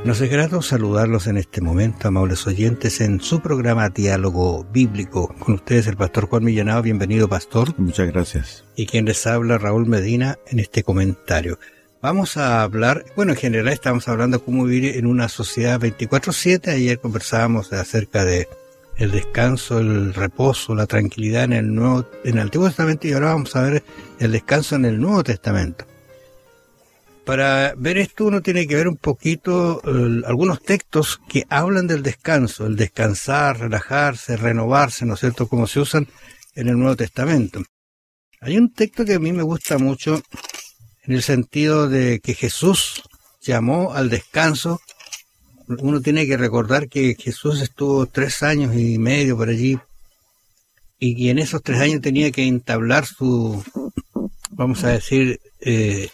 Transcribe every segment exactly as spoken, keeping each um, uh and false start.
Nos es grato saludarlos en este momento, amables oyentes, en su programa Diálogo Bíblico. Con ustedes el pastor Juan Millanao. Bienvenido, pastor. Muchas gracias. Y quien les habla, Raúl Medina, en este comentario. Vamos a hablar, bueno, en general estamos hablando de cómo vivir en una sociedad veinticuatro siete. Ayer conversábamos acerca de el descanso, el reposo, la tranquilidad en el Nuevo, en el Antiguo Testamento, y ahora vamos a ver el descanso en el Nuevo Testamento. Para ver esto uno tiene que ver un poquito eh, algunos textos que hablan del descanso, el descansar, relajarse, renovarse, ¿no es cierto?, como se usan en el Nuevo Testamento. Hay un texto que a mí me gusta mucho en el sentido de que Jesús llamó al descanso. Uno tiene que recordar que Jesús estuvo tres años y medio por allí, y, y en esos tres años tenía que entablar su, vamos a decir, eh,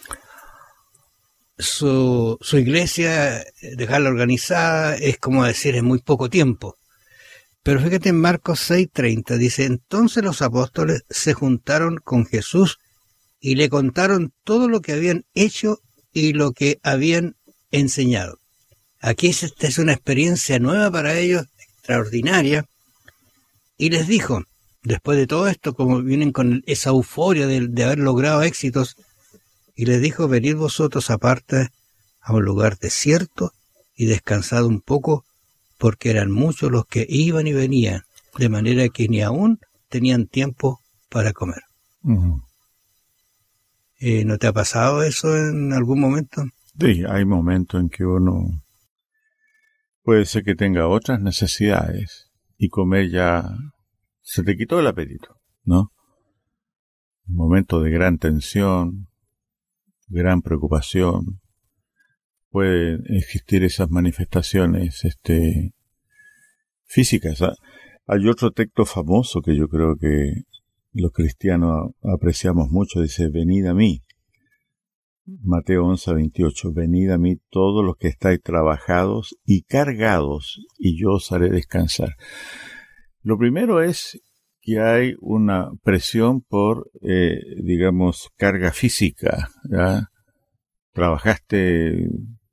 su, su iglesia, dejarla organizada, es como decir, en muy poco tiempo. Pero fíjate en Marcos seis treinta, dice: entonces los apóstoles se juntaron con Jesús y le contaron todo lo que habían hecho y lo que habían enseñado. Aquí esta es una experiencia nueva para ellos, extraordinaria, y les dijo, después de todo esto, como vienen con esa euforia de, de haber logrado éxitos, y les dijo: venid vosotros aparte a un lugar desierto y descansad un poco, porque eran muchos los que iban y venían, de manera que ni aún tenían tiempo para comer. Uh-huh. Eh, ¿No te ha pasado eso en algún momento? Sí, hay momentos en que uno puede ser que tenga otras necesidades y comer ya se te quitó el apetito, ¿no? Un momento de gran tensión, gran preocupación. Pueden existir esas manifestaciones este, físicas. Hay otro texto famoso que yo creo que los cristianos apreciamos mucho, dice: venid a mí. Mateo once veintiocho, venid a mí todos los que estáis trabajados y cargados, y yo os haré descansar. Lo primero es que hay una presión por, eh, digamos, carga física, ¿ya? Trabajaste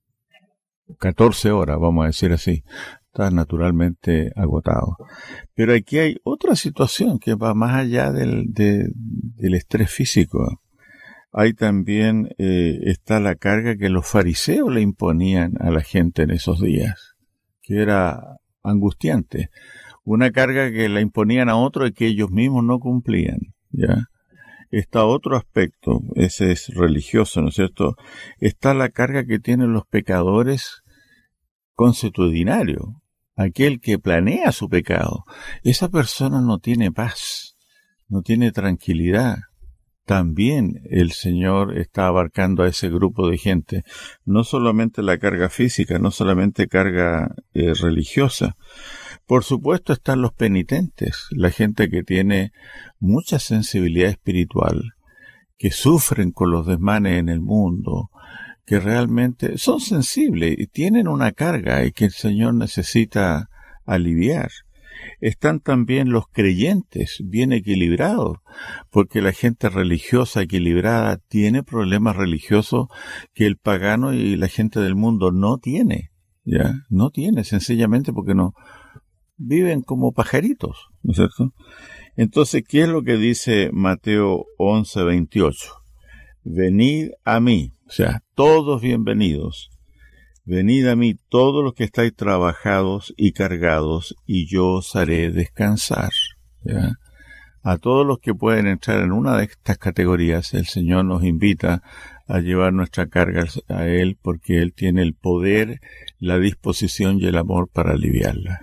catorce horas, vamos a decir así, estás naturalmente agotado. Pero aquí hay otra situación que va más allá del, de, del estrés físico. Hay también, eh, está la carga que los fariseos le imponían a la gente en esos días, que era angustiante. Una carga que la imponían a otro y que ellos mismos no cumplían, ¿ya? Está otro aspecto, ese es religioso, ¿no es cierto? Está la carga que tienen los pecadores consuetudinario, aquel que planea su pecado. Esa persona no tiene paz, no tiene tranquilidad. También el Señor está abarcando a ese grupo de gente, no solamente la carga física, no solamente carga eh, religiosa. Por supuesto están los penitentes, la gente que tiene mucha sensibilidad espiritual, que sufren con los desmanes en el mundo, que realmente son sensibles y tienen una carga y que el Señor necesita aliviar. Están también los creyentes bien equilibrados, porque la gente religiosa equilibrada tiene problemas religiosos que el pagano y la gente del mundo no tiene, ¿ya? No tiene, sencillamente porque no viven como pajaritos, ¿no es cierto? Entonces, ¿qué es lo que dice Mateo once veintiocho? Venid a mí, o sea, todos bienvenidos. Venid a mí todos los que estáis trabajados y cargados, y yo os haré descansar, ¿ya? A todos los que pueden entrar en una de estas categorías, el Señor nos invita a llevar nuestra carga a Él, porque Él tiene el poder, la disposición y el amor para aliviarla.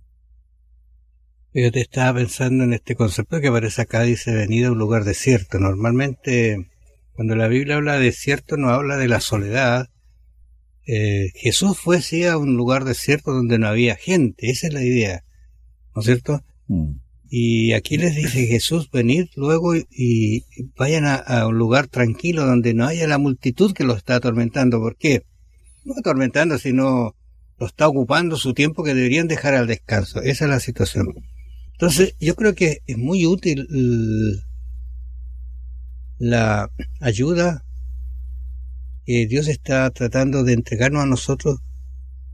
Yo te estaba pensando en este concepto que aparece acá, dice: venid a un lugar desierto. Normalmente, cuando la Biblia habla de desierto, no habla de la soledad. Eh, Jesús fue sí a un lugar desierto donde no había gente, esa es la idea, ¿no es cierto? Mm. Y aquí les dice Jesús: venid luego y, y vayan a, a un lugar tranquilo donde no haya la multitud que los está atormentando. ¿Por qué? No atormentando, sino lo está ocupando su tiempo que deberían dejar al descanso. Esa es la situación. Entonces yo creo que es muy útil la ayuda que Dios está tratando de entregarnos a nosotros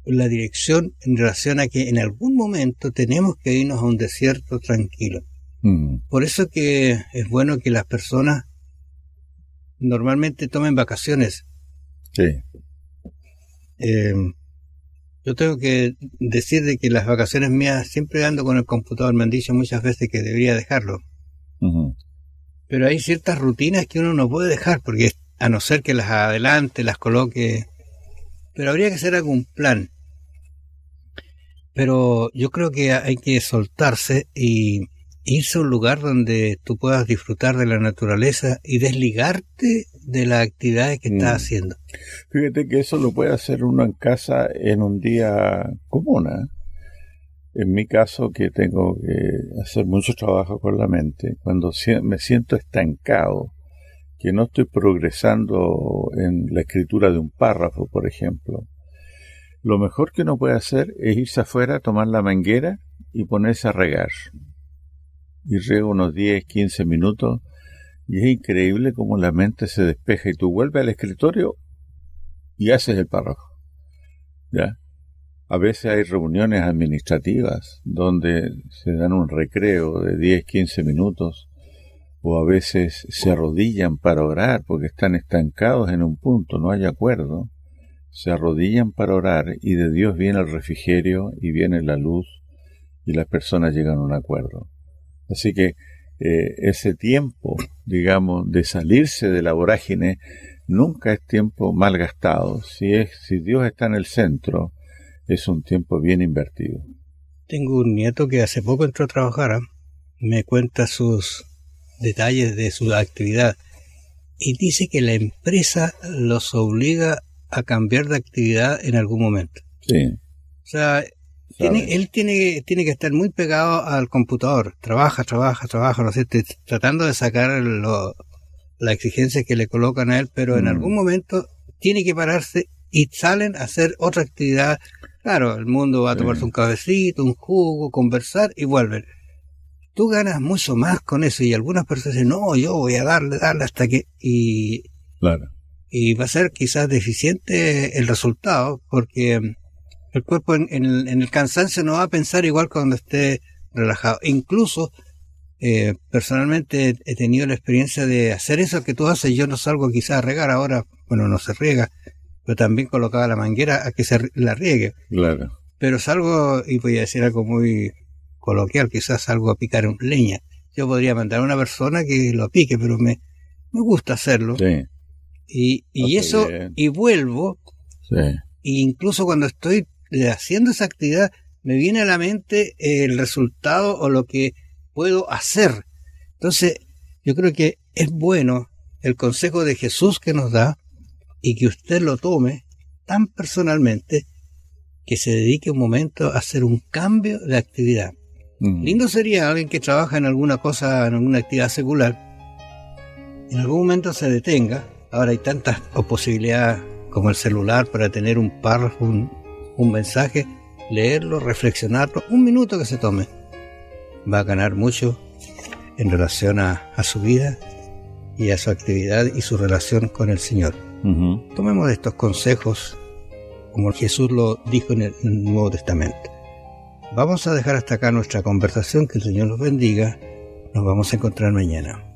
la dirección en relación a que en algún momento tenemos que irnos a un desierto tranquilo. Mm. Por eso que es bueno que las personas normalmente tomen vacaciones. Sí. Eh, yo tengo que decir de que las vacaciones mías siempre ando con el computador. Me han dicho muchas veces que debería dejarlo. Uh-huh. Pero hay ciertas rutinas que uno no puede dejar, porque a no ser que las adelante, las coloque. Pero habría que hacer algún plan. Pero yo creo que hay que soltarse y irse a un lugar donde tú puedas disfrutar de la naturaleza y desligarte de las actividades que mm. estás haciendo. Fíjate que eso lo puede hacer uno en casa en un día común, ¿eh? En mi caso, que tengo que hacer mucho trabajo con la mente, cuando me siento estancado, que no estoy progresando en la escritura de un párrafo, por ejemplo, lo mejor que uno puede hacer es irse afuera, tomar la manguera y ponerse a regar. Y riego unos diez, quince minutos, y es increíble cómo la mente se despeja y tú vuelves al escritorio y haces el párrafo. ¿Ya? A veces hay reuniones administrativas donde se dan un recreo de diez, quince minutos, o a veces se arrodillan para orar porque están estancados en un punto, no hay acuerdo. Se arrodillan para orar y de Dios viene el refrigerio y viene la luz y las personas llegan a un acuerdo. Así que eh, ese tiempo, digamos, de salirse de la vorágine nunca es tiempo mal gastado. Si, es, si Dios está en el centro, es un tiempo bien invertido. Tengo un nieto que hace poco entró a trabajar, ¿eh? Me cuenta sus detalles de su actividad y dice que la empresa los obliga a cambiar de actividad en algún momento. Sí. O sea, tiene, él tiene, tiene que estar muy pegado al computador. Trabaja, trabaja, trabaja, no sé, tratando de sacar lo, la exigencia que le colocan a él, pero mm. en algún momento tiene que pararse y salen a hacer otra actividad. Claro, el mundo va a tomarse sí. un cafecito, un jugo, conversar y vuelven. Tú ganas mucho más con eso y algunas personas dicen, no, yo voy a darle, darle hasta que... Y, claro. y va a ser quizás deficiente el resultado porque el cuerpo en, en, el, en el cansancio no va a pensar igual cuando esté relajado. Incluso, eh, personalmente he tenido la experiencia de hacer eso que tú haces. Yo no salgo quizás a regar ahora, bueno, no se riega, pero también colocaba la manguera a que se la riegue. Claro. Pero salgo, y voy a decir algo muy coloquial, quizás salgo a picar un leña. Yo podría mandar a una persona que lo pique, pero me, me gusta hacerlo. Sí. Y, y eso, bien. Y vuelvo, sí. Y incluso cuando estoy haciendo esa actividad, me viene a la mente el resultado o lo que puedo hacer. Entonces, yo creo que es bueno el consejo de Jesús que nos da y que usted lo tome tan personalmente que se dedique un momento a hacer un cambio de actividad. Mm. Lindo sería alguien que trabaja en alguna cosa, en alguna actividad secular, en algún momento se detenga. Ahora hay tantas posibilidades como el celular para tener un párrafo, un, un mensaje, leerlo, reflexionarlo, un minuto que se tome. Va a ganar mucho en relación a, a su vida y a su actividad y su relación con el Señor. Uh-huh. Tomemos estos consejos como Jesús lo dijo en el Nuevo Testamento. Vamos a dejar hasta acá nuestra conversación, que el Señor los bendiga. Nos vamos a encontrar mañana.